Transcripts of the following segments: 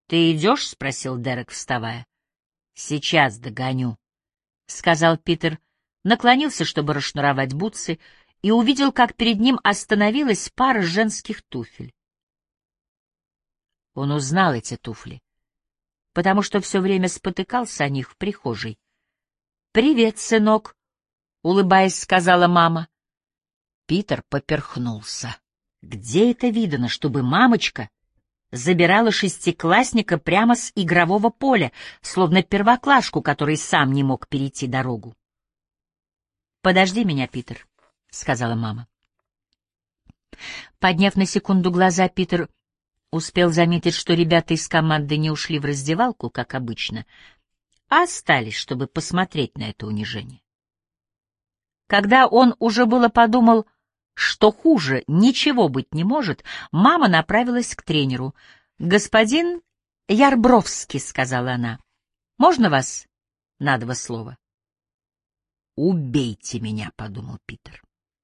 Ты идешь? — спросил Дерек, вставая. — Сейчас догоню, — сказал Питер, наклонился, чтобы расшнуровать бутсы, и увидел, как перед ним остановилась пара женских туфель. Он узнал эти туфли, потому что все время спотыкался о них в прихожей. — Привет, сынок, — улыбаясь, сказала мама. Питер поперхнулся. Где это видано, чтобы мамочка забирала шестиклассника прямо с игрового поля, словно первоклашку, который сам не мог перейти дорогу? «Подожди меня, Питер», — сказала мама. Подняв на секунду глаза, Питер успел заметить, что ребята из команды не ушли в раздевалку, как обычно, а остались, чтобы посмотреть на это унижение. Когда он уже было подумал, что хуже ничего быть не может, мама направилась к тренеру. «Господин Ярбровский», — сказала она, — «можно вас на два слова?» «Убейте меня», — подумал Питер.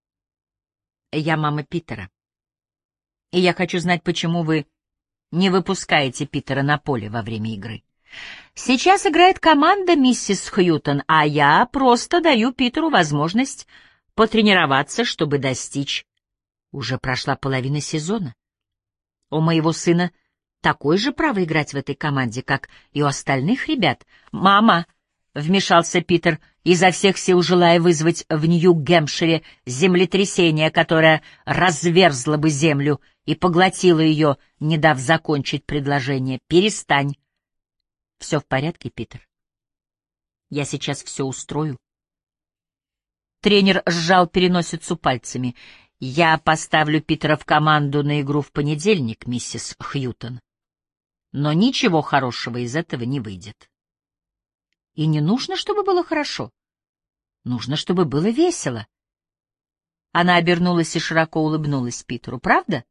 «Я мама Питера, и я хочу знать, почему вы не выпускаете Питера на поле во время игры. Сейчас играет команда миссис Хьютон, а я просто даю Питеру возможность потренироваться, чтобы достичь. Уже прошла половина сезона. У моего сына такое же право играть в этой команде, как и у остальных ребят. «Мама!» — вмешался Питер, изо всех сил желая вызвать в Нью-Гэмпшире землетрясение, которое разверзло бы землю и поглотило ее, не дав закончить предложение. «Перестань!» «Все в порядке, Питер? Я сейчас все устрою». Тренер сжал переносицу пальцами. «Я поставлю Питера в команду на игру в понедельник, миссис Хьютон. Но ничего хорошего из этого не выйдет. И не нужно, чтобы было хорошо. Нужно, чтобы было весело». Она обернулась и широко улыбнулась Питеру. «Правда?»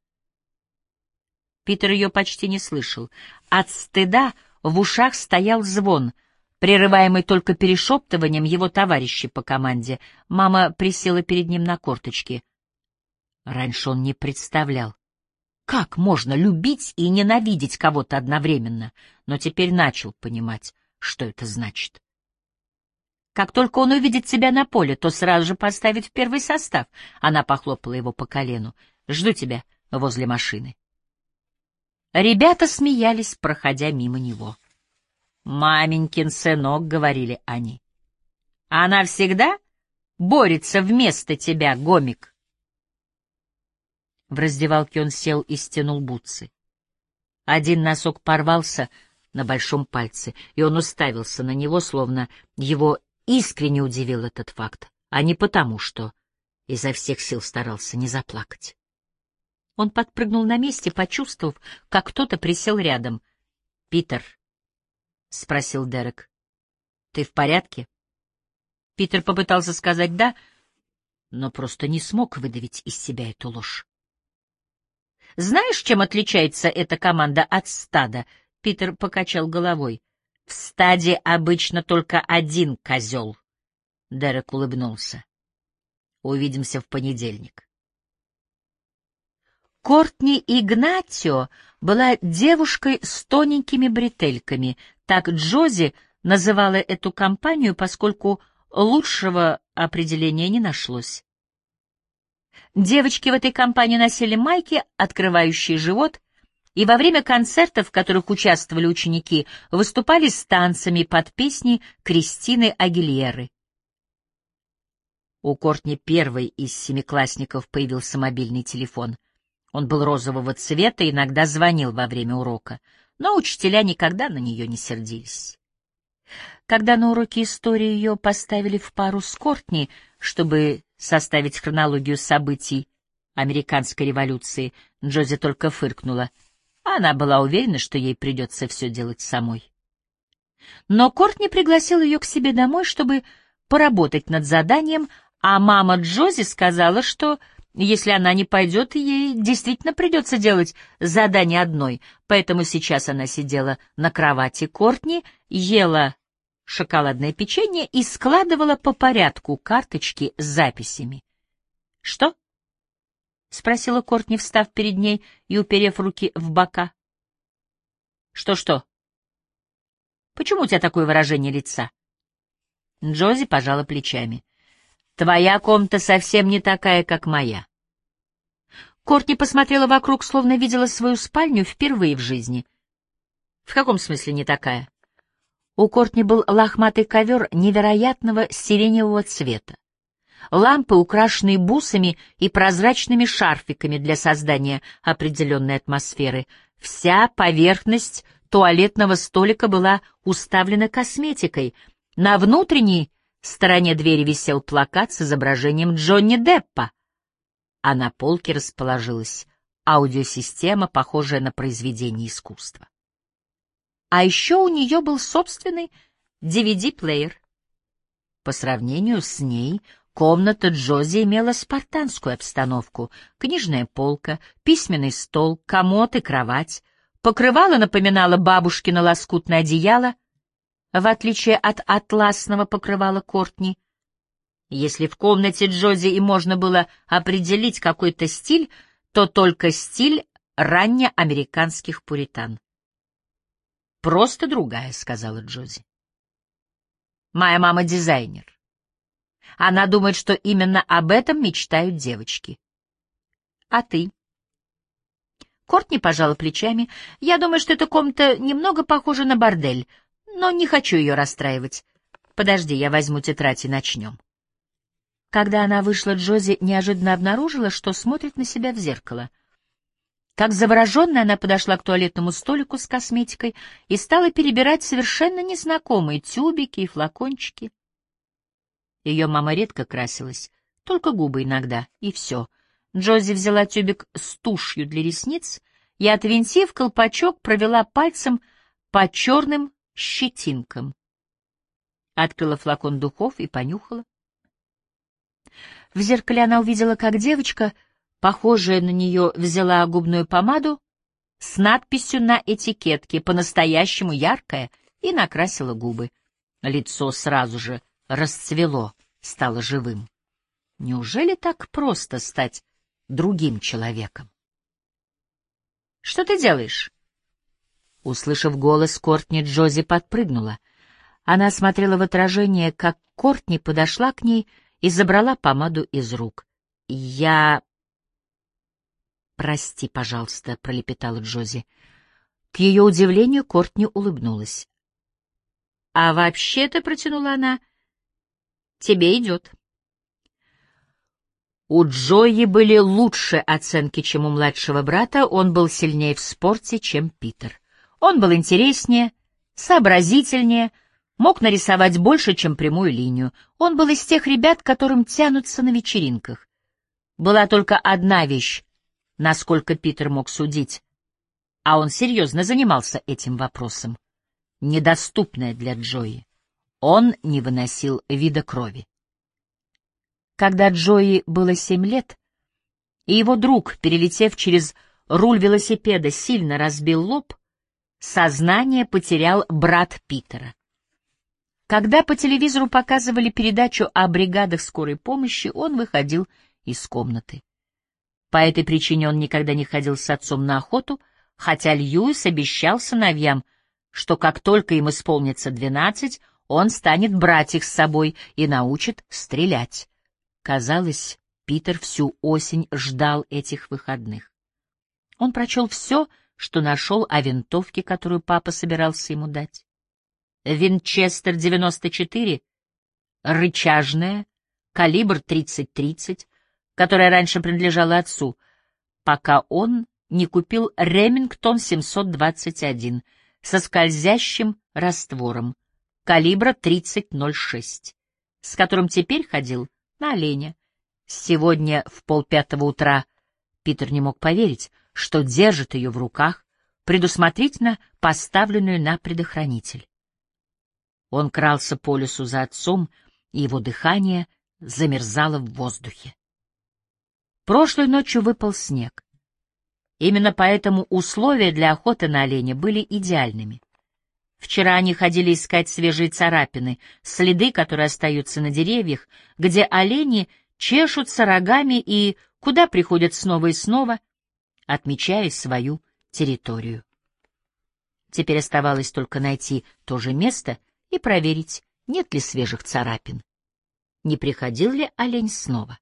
Питер ее почти не слышал. От стыда в ушах стоял звон, прерываемый только перешептыванием его товарищей по команде. Мама присела перед ним на корточки. Раньше он не представлял, как можно любить и ненавидеть кого-то одновременно, но теперь начал понимать, что это значит. Как только он увидит тебя на поле, то сразу же поставит в первый состав. Она похлопала его по колену. «Жду тебя возле машины». Ребята смеялись, проходя мимо него. «Маменькин сынок», — говорили они. «Она всегда борется вместо тебя, гомик». В раздевалке он сел и стянул бутсы. Один носок порвался на большом пальце, и он уставился на него, словно его искренне удивил этот факт, а не потому, что изо всех сил старался не заплакать. Он подпрыгнул на месте, почувствовав, как кто-то присел рядом. «Питер», — спросил Дерек, — «ты в порядке?» Питер попытался сказать «да», но просто не смог выдавить из себя эту ложь. «Знаешь, чем отличается эта команда от стада?» Питер покачал головой. «В стаде обычно только один козел». Дерек улыбнулся. «Увидимся в понедельник». Кортни Игнатио была девушкой с тоненькими бретельками. Так Джози называла эту компанию, поскольку лучшего определения не нашлось. Девочки в этой компании носили майки, открывающие живот, и во время концертов, в которых участвовали ученики, выступали с танцами под песни Кристины Агильеры. У Кортни первой из семиклассников появился мобильный телефон. Он был розового цвета и иногда звонил во время урока, но учителя никогда на нее не сердились. Когда на уроке истории ее поставили в пару с Кортни, чтобы составить хронологию событий американской революции, Джози только фыркнула. Она была уверена, что ей придется все делать самой. Но Кортни пригласил ее к себе домой, чтобы поработать над заданием, а мама Джози сказала, что если она не пойдет, ей действительно придется делать задание одной, поэтому сейчас она сидела на кровати Кортни, ела шоколадное печенье и складывала по порядку карточки с записями. «Что?» — спросила Кортни, встав перед ней и уперев руки в бока. Что-что? Почему у тебя такое выражение лица? Джози пожала плечами. Твоя комната совсем не такая, как моя. Кортни посмотрела вокруг, словно видела свою спальню впервые в жизни. В каком смысле не такая? У Кортни был лохматый ковер невероятного сиреневого цвета. Лампы, украшенные бусами и прозрачными шарфиками для создания определенной атмосферы. Вся поверхность туалетного столика была уставлена косметикой. На внутренней стороне двери висел плакат с изображением Джонни Деппа, а на полке расположилась аудиосистема, похожая на произведение искусства. А еще у нее был собственный DVD-плеер. По сравнению с ней комната Джози имела спартанскую обстановку: книжная полка, письменный стол, комод и кровать. Покрывало напоминало бабушкино лоскутное одеяло, в отличие от атласного покрывала Кортни. Если в комнате Джози и можно было определить какой-то стиль, то только стиль раннеамериканских пуритан. «Просто другая», — сказала Джози. «Моя мама дизайнер. Она думает, что именно об этом мечтают девочки. А ты?» Кортни пожала плечами. «Я думаю, что эта комната немного похожа на бордель, но не хочу ее расстраивать. Подожди, я возьму тетрадь и начнем». Когда она вышла, Джози неожиданно обнаружила, что смотрит на себя в зеркало. Как завороженная, она подошла к туалетному столику с косметикой и стала перебирать совершенно незнакомые тюбики и флакончики. Ее мама редко красилась, только губы иногда, и все. Джози взяла тюбик с тушью для ресниц и, отвинтив колпачок, провела пальцем по черным щетинкам. Открыла флакон духов и понюхала. В зеркале она увидела, как девочка, похожая на нее, взяла губную помаду с надписью на этикетке «По-настоящему яркая» и накрасила губы. Лицо сразу же расцвело, стало живым. Неужели так просто стать другим человеком? «Что ты делаешь?» Услышав голос Кортни, Джози подпрыгнула. Она смотрела в отражение, как Кортни подошла к ней и забрала помаду из рук. «Я...» «Прости, пожалуйста», — пролепетала Джози. К ее удивлению Кортни улыбнулась. «А вообще-то», — протянула она, — «тебе идет». У Джои были лучше оценки, чем у младшего брата, он был сильнее в спорте, чем Питер. Он был интереснее, сообразительнее, мог нарисовать больше, чем прямую линию. Он был из тех ребят, которым тянутся на вечеринках. Была только одна вещь, насколько Питер мог судить, а он серьезно занимался этим вопросом, недоступная для Джои. Он не выносил вида крови. Когда Джои было 7 лет, и его друг, перелетев через руль велосипеда, сильно разбил лоб, сознание потерял брат Питера. Когда по телевизору показывали передачу о бригадах скорой помощи, он выходил из комнаты. По этой причине он никогда не ходил с отцом на охоту, хотя Льюис обещал сыновьям, что как только им исполнится 12, он станет брать их с собой и научит стрелять. Казалось, Питер всю осень ждал этих выходных. Он прочел все, что нашел о винтовке, которую папа собирался ему дать. Винчестер 94, рычажная, калибр 30-30, которая раньше принадлежала отцу, пока он не купил Ремингтон 721 со скользящим раствором, калибра 30-06, с которым теперь ходил на оленя. Сегодня в 4:30 утра Питер не мог поверить, что держит ее в руках, предусмотрительно поставленную на предохранитель. Он крался по лесу за отцом, и его дыхание замерзало в воздухе. Прошлой ночью выпал снег. Именно поэтому условия для охоты на оленя были идеальными. Вчера они ходили искать свежие царапины, следы, которые остаются на деревьях, где олени чешутся рогами и куда приходят снова и снова, отмечая свою территорию. Теперь оставалось только найти то же место и проверить, нет ли свежих царапин. Не приходил ли олень снова?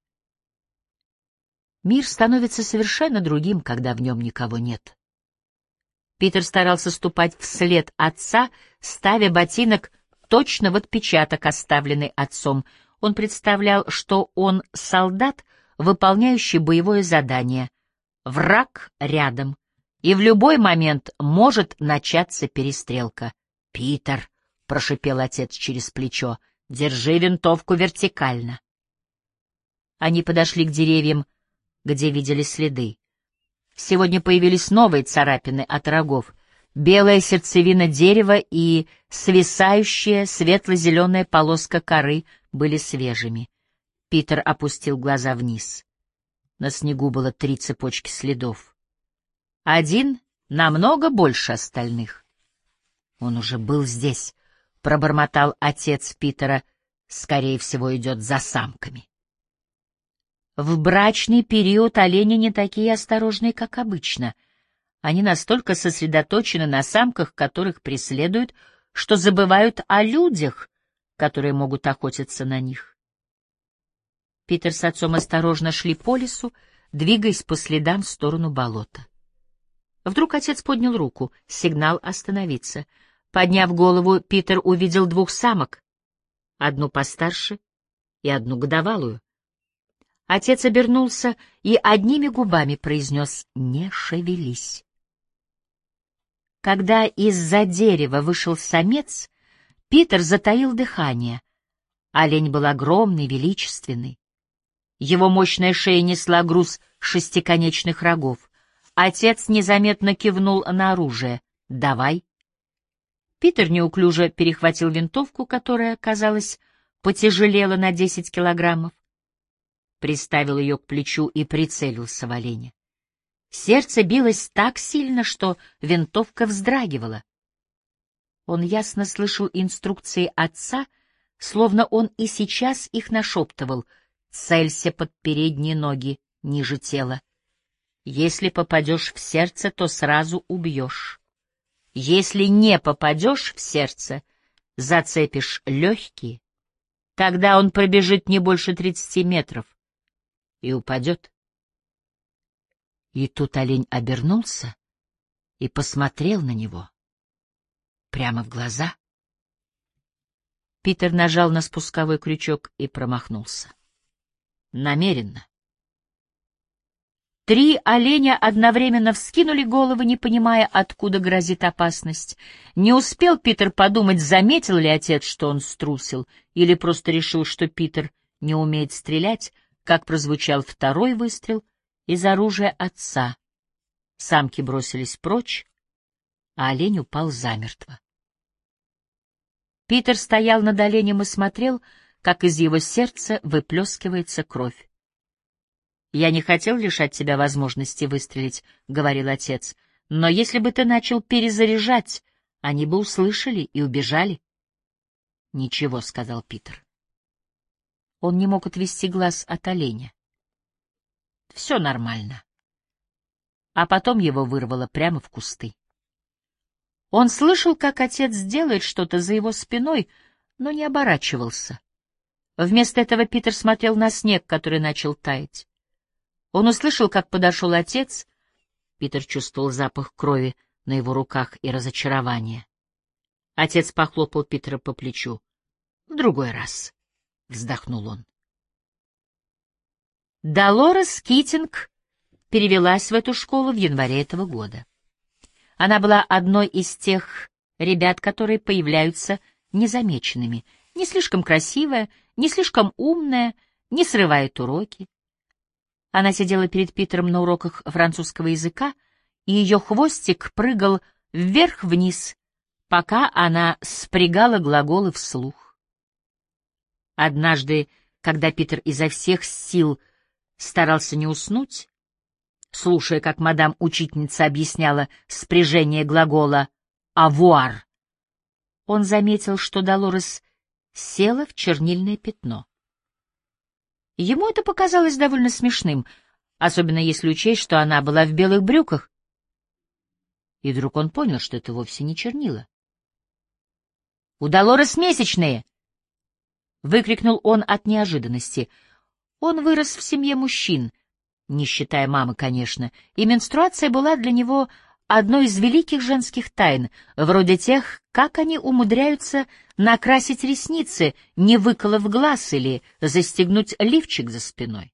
Мир становится совершенно другим, когда в нем никого нет. Питер старался ступать вслед отца, ставя ботинок точно в отпечаток, оставленный отцом. Он представлял, что он солдат, выполняющий боевое задание. Враг рядом, и в любой момент может начаться перестрелка. «Питер», — прошипел отец через плечо, — «держи винтовку вертикально». Они подошли к деревьям, где видели следы. Сегодня появились новые царапины от рогов. Белая сердцевина дерева и свисающая светло-зеленая полоска коры были свежими. Питер опустил глаза вниз. На снегу было 3 цепочки следов. Один намного больше остальных. «Он уже был здесь», — пробормотал отец Питера. «Скорее всего, идет за самками». В брачный период олени не такие осторожные, как обычно. Они настолько сосредоточены на самках, которых преследуют, что забывают о людях, которые могут охотиться на них. Питер с отцом осторожно шли по лесу, двигаясь по следам в сторону болота. Вдруг отец поднял руку, сигнал остановиться. Подняв голову, Питер увидел 2 самок, одну постарше и одну годовалую. Отец обернулся и одними губами произнес: «Не шевелись». Когда из-за дерева вышел самец, Питер затаил дыхание. Олень был огромный, величественный. Его мощная шея несла груз 6-конечных рогов. Отец незаметно кивнул на оружие. «Давай». Питер неуклюже перехватил винтовку, которая, казалось, потяжелела на 10 килограммов. Приставил ее к плечу и прицелился в оленя. Сердце билось так сильно, что винтовка вздрагивала. Он ясно слышал инструкции отца, словно он и сейчас их нашептывал: «Целься под передние ноги, ниже тела. Если попадешь в сердце, то сразу убьешь. Если не попадешь в сердце, зацепишь легкие, тогда он пробежит не больше 30 метров и упадет». И тут олень обернулся и посмотрел на него прямо в глаза. Питер нажал на спусковой крючок и промахнулся. Намеренно. 3 оленя одновременно вскинули головы, не понимая, откуда грозит опасность. Не успел Питер подумать, заметил ли отец, что он струсил, или просто решил, что Питер не умеет стрелять, как прозвучал 2-й выстрел из оружия отца. Самки бросились прочь, а олень упал замертво. Питер стоял над оленем и смотрел, как из его сердца выплескивается кровь. «Я не хотел лишать тебя возможности выстрелить», — говорил отец, — «но если бы ты начал перезаряжать, они бы услышали и убежали». «Ничего», — сказал Питер. Он не мог отвести глаз от оленя. «Все нормально». А потом его вырвало прямо в кусты. Он слышал, как отец делает что-то за его спиной, но не оборачивался. Вместо этого Питер смотрел на снег, который начал таять. Он услышал, как подошел отец. Питер чувствовал запах крови на его руках и разочарование. Отец похлопал Питера по плечу. «В другой раз», — вздохнул он. Долорес Китинг перевелась в эту школу в январе этого года. Она была одной из тех ребят, которые появляются незамеченными, не слишком красивая, не слишком умная, не срывает уроки. Она сидела перед Питером на уроках французского языка, и ее хвостик прыгал вверх-вниз, пока она спрягала глаголы вслух. Однажды, когда Питер изо всех сил старался не уснуть, слушая, как мадам-учительница объясняла спряжение глагола «avoir», он заметил, что Долорес села в чернильное пятно. Ему это показалось довольно смешным, особенно если учесть, что она была в белых брюках. И вдруг он понял, что это вовсе не чернила. «У Долорес месячные!» — выкрикнул он от неожиданности. Он вырос в семье мужчин, не считая мамы, конечно, и менструация была для него одной из великих женских тайн, вроде тех, как они умудряются накрасить ресницы, не выколов глаз или застегнуть лифчик за спиной.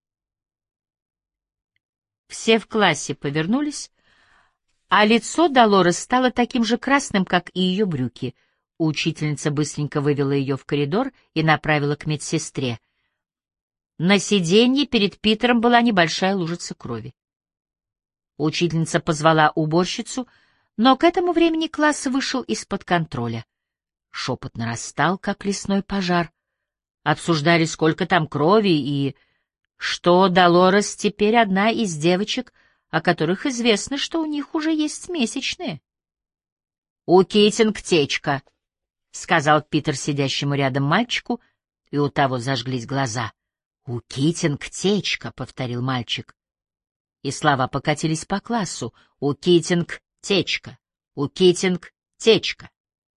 Все в классе повернулись, а лицо Долорес стало таким же красным, как и ее брюки. Учительница быстренько вывела ее в коридор и направила к медсестре. На сиденье перед Питером была небольшая лужица крови. Учительница позвала уборщицу, но к этому времени класс вышел из-под контроля. Шепот нарастал, как лесной пожар. Обсуждали, сколько там крови и что Долорес теперь одна из девочек, о которых известно, что у них уже есть месячные. «У Китинг течка», — сказал Питер сидящему рядом мальчику, и у того зажглись глаза. «У Китинг течка», — повторил мальчик. И слова покатились по классу. «У Китинг течка, у Китинг течка».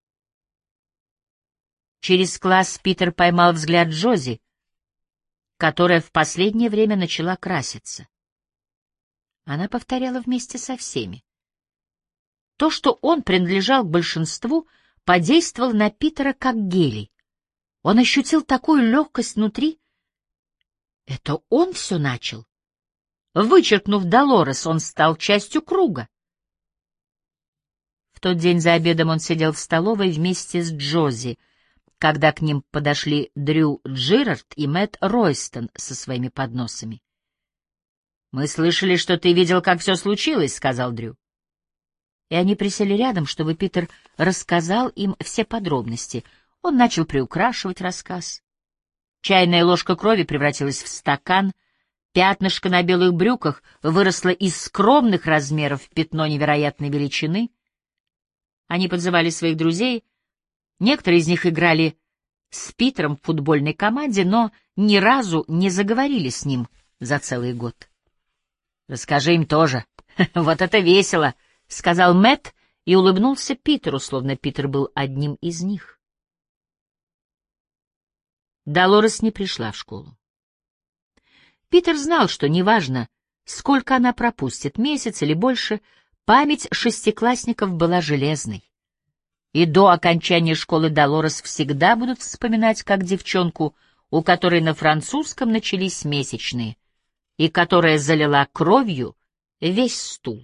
Через класс Питер поймал взгляд Джози, которая в последнее время начала краситься. Она повторяла вместе со всеми. То, что он принадлежал к большинству, подействовало на Питера как гелий. Он ощутил такую легкость внутри. Это он все начал. Вычеркнув Долорес, он стал частью круга. В тот день за обедом он сидел в столовой вместе с Джози, когда к ним подошли Дрю Джерард и Мэтт Ройстон со своими подносами. «Мы слышали, что ты видел, как все случилось», — сказал Дрю. И они присели рядом, чтобы Питер рассказал им все подробности. Он начал приукрашивать рассказ. Чайная ложка крови превратилась в стакан, пятнышко на белых брюках выросло из скромных размеров в пятно невероятной величины. Они подзывали своих друзей, некоторые из них играли с Питером в футбольной команде, но ни разу не заговорили с ним за целый год. «Расскажи им тоже. Вот это весело», — сказал Мэтт и улыбнулся Питеру, словно Питер был одним из них. Долорес не пришла в школу. Питер знал, что неважно, сколько она пропустит, месяц или больше, память шестиклассников была железной. И до окончания школы Долорес всегда будут вспоминать как девчонку, у которой на французском начались месячные, и которая залила кровью весь стул.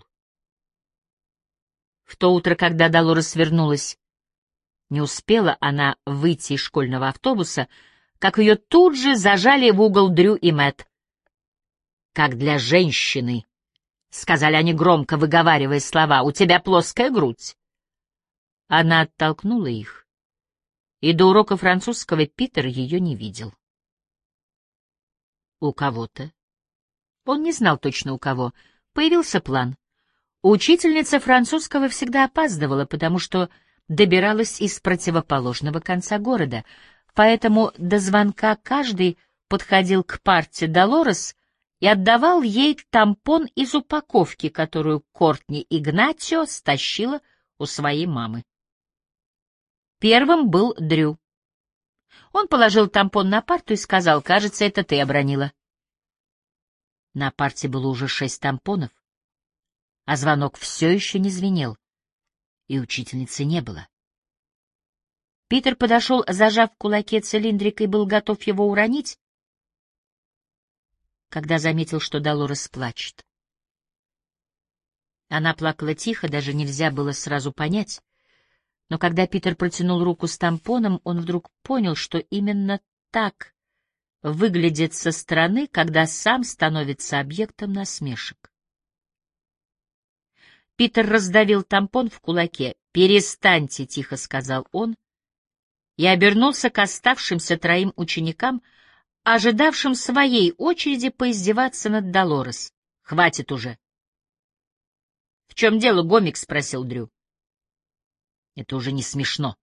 В то утро, когда Долорес вернулась, не успела она выйти из школьного автобуса, как ее тут же зажали в угол Дрю и Мэтт. «Как для женщины», — сказали они громко, выговаривая слова, — «у тебя плоская грудь». Она оттолкнула их, и до урока французского Питер ее не видел. У кого-то, он не знал точно у кого, появился план. Учительница французского всегда опаздывала, потому что добиралась из противоположного конца города, поэтому до звонка каждый подходил к парте Долорес и отдавал ей тампон из упаковки, которую Кортни Игнатио стащила у своей мамы. Первым был Дрю. Он положил тампон на парту и сказал: «Кажется, это ты обронила». На парте было уже 6 тампонов, а звонок все еще не звенел, и учительницы не было. Питер подошел, зажав в кулаке цилиндрик, и был готов его уронить, когда заметил, что Долорес плачет. Она плакала тихо, даже нельзя было сразу понять. Но когда Питер протянул руку с тампоном, он вдруг понял, что именно так выглядит со стороны, когда сам становится объектом насмешек. Питер раздавил тампон в кулаке. «Перестаньте», — тихо сказал он, и обернулся к оставшимся 3 ученикам, ожидавшим своей очереди поиздеваться над Долорес. «Хватит уже». «В чем дело, гомик?» — спросил Дрю. «Это уже не смешно».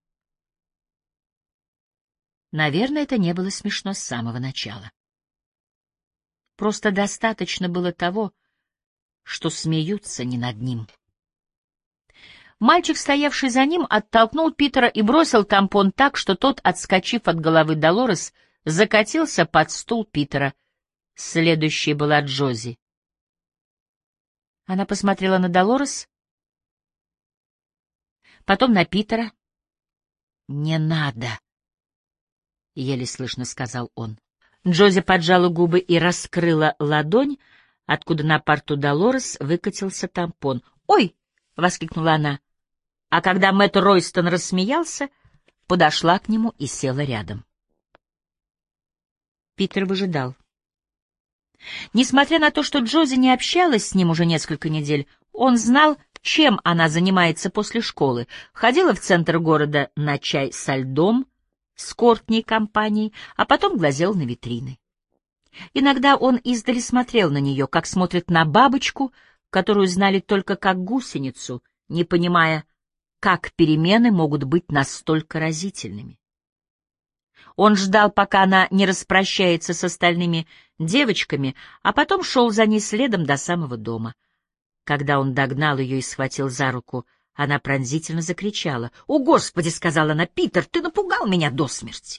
Наверное, это не было смешно с самого начала. Просто достаточно было того, что смеются не над ним. Мальчик, стоявший за ним, оттолкнул Питера и бросил тампон так, что тот, отскочив от головы Долорес, закатился под стул Питера. Следующей была Джози. Она посмотрела на Долорес, потом на Питера. «Не надо», — еле слышно сказал он. Джози поджала губы и раскрыла ладонь, откуда на парту Долорес выкатился тампон. «Ой!» — воскликнула она. А когда Мэтт Ройстон рассмеялся, подошла к нему и села рядом. Питер выжидал. Несмотря на то, что Джози не общалась с ним уже несколько недель, он знал, чем она занимается после школы. Ходила в центр города на чай со льдом с Кортни и компанией, а потом глазел на витрины. Иногда он издали смотрел на нее, как смотрит на бабочку, которую знали только как гусеницу, не понимая, как перемены могут быть настолько разительными. Он ждал, пока она не распрощается с остальными девочками, а потом шел за ней следом до самого дома. Когда он догнал ее и схватил за руку, она пронзительно закричала. «О, Господи!» — сказала она. «Питер, ты напугал меня до смерти!»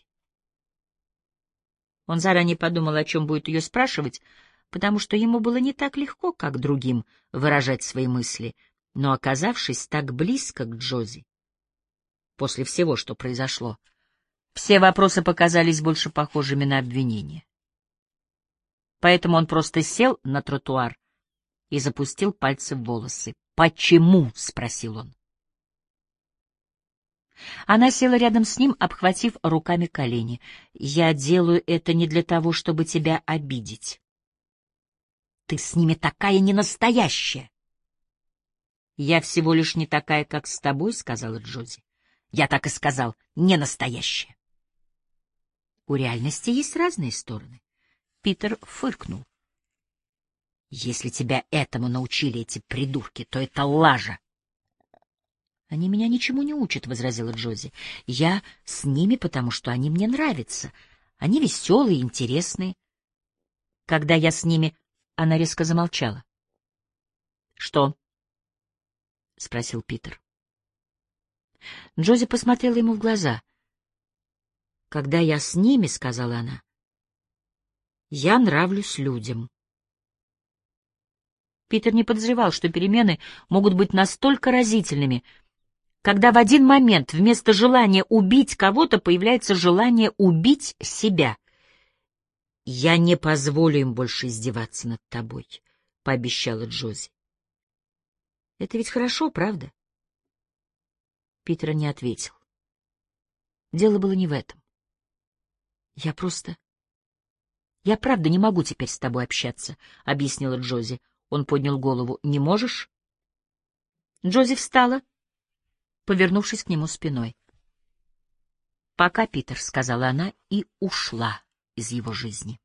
Он заранее подумал, о чем будет ее спрашивать, потому что ему было не так легко, как другим, выражать свои мысли, но, оказавшись так близко к Джози, после всего, что произошло, все вопросы показались больше похожими на обвинения. Поэтому он просто сел на тротуар и запустил пальцы в волосы. «Почему?» — спросил он. Она села рядом с ним, обхватив руками колени. «Я делаю это не для того, чтобы тебя обидеть. Ты с ними такая ненастоящая!» «Я всего лишь не такая, как с тобой», — сказала Джози. «Я так и сказал, не настоящая». У реальности есть разные стороны. Питер фыркнул. «Если тебя этому научили эти придурки, то это лажа». «Они меня ничему не учат», — возразила Джози. «Я с ними, потому что они мне нравятся. Они веселые, интересные. Когда я с ними...» Она резко замолчала. «Что?» — спросил Питер. Джози посмотрела ему в глаза. «Когда я с ними, — сказала она, — я нравлюсь людям». Питер не подозревал, что перемены могут быть настолько разительными, когда в один момент вместо желания убить кого-то появляется желание убить себя. «Я не позволю им больше издеваться над тобой», — пообещала Джози. «Это ведь хорошо, правда?» Питер не ответил. Дело было не в этом. «Я правда не могу теперь с тобой общаться», — объяснила Джози. Он поднял голову. «Не можешь?» Джози встала, повернувшись к нему спиной. «Пока, Питер», — сказала она и ушла из его жизни.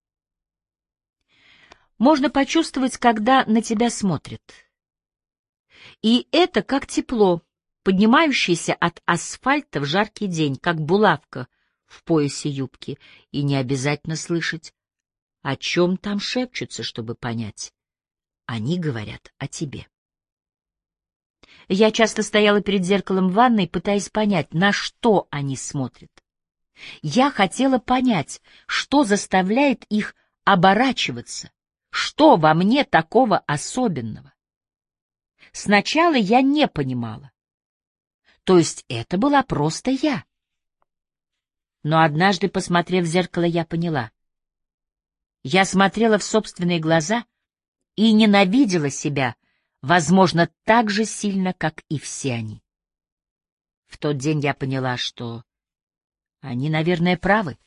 Можно почувствовать, когда на тебя смотрят. И это как тепло, поднимающееся от асфальта в жаркий день, как булавка в поясе юбки, и не обязательно слышать, о чем там шепчутся, чтобы понять. Они говорят о тебе. Я часто стояла перед зеркалом в ванной, пытаясь понять, на что они смотрят. Я хотела понять, что заставляет их оборачиваться, что во мне такого особенного. Сначала я не понимала. То есть это была просто я. Но однажды, посмотрев в зеркало, я поняла. Я смотрела в собственные глаза и ненавидела себя, возможно, так же сильно, как и все они. В тот день я поняла, что они, наверное, правы.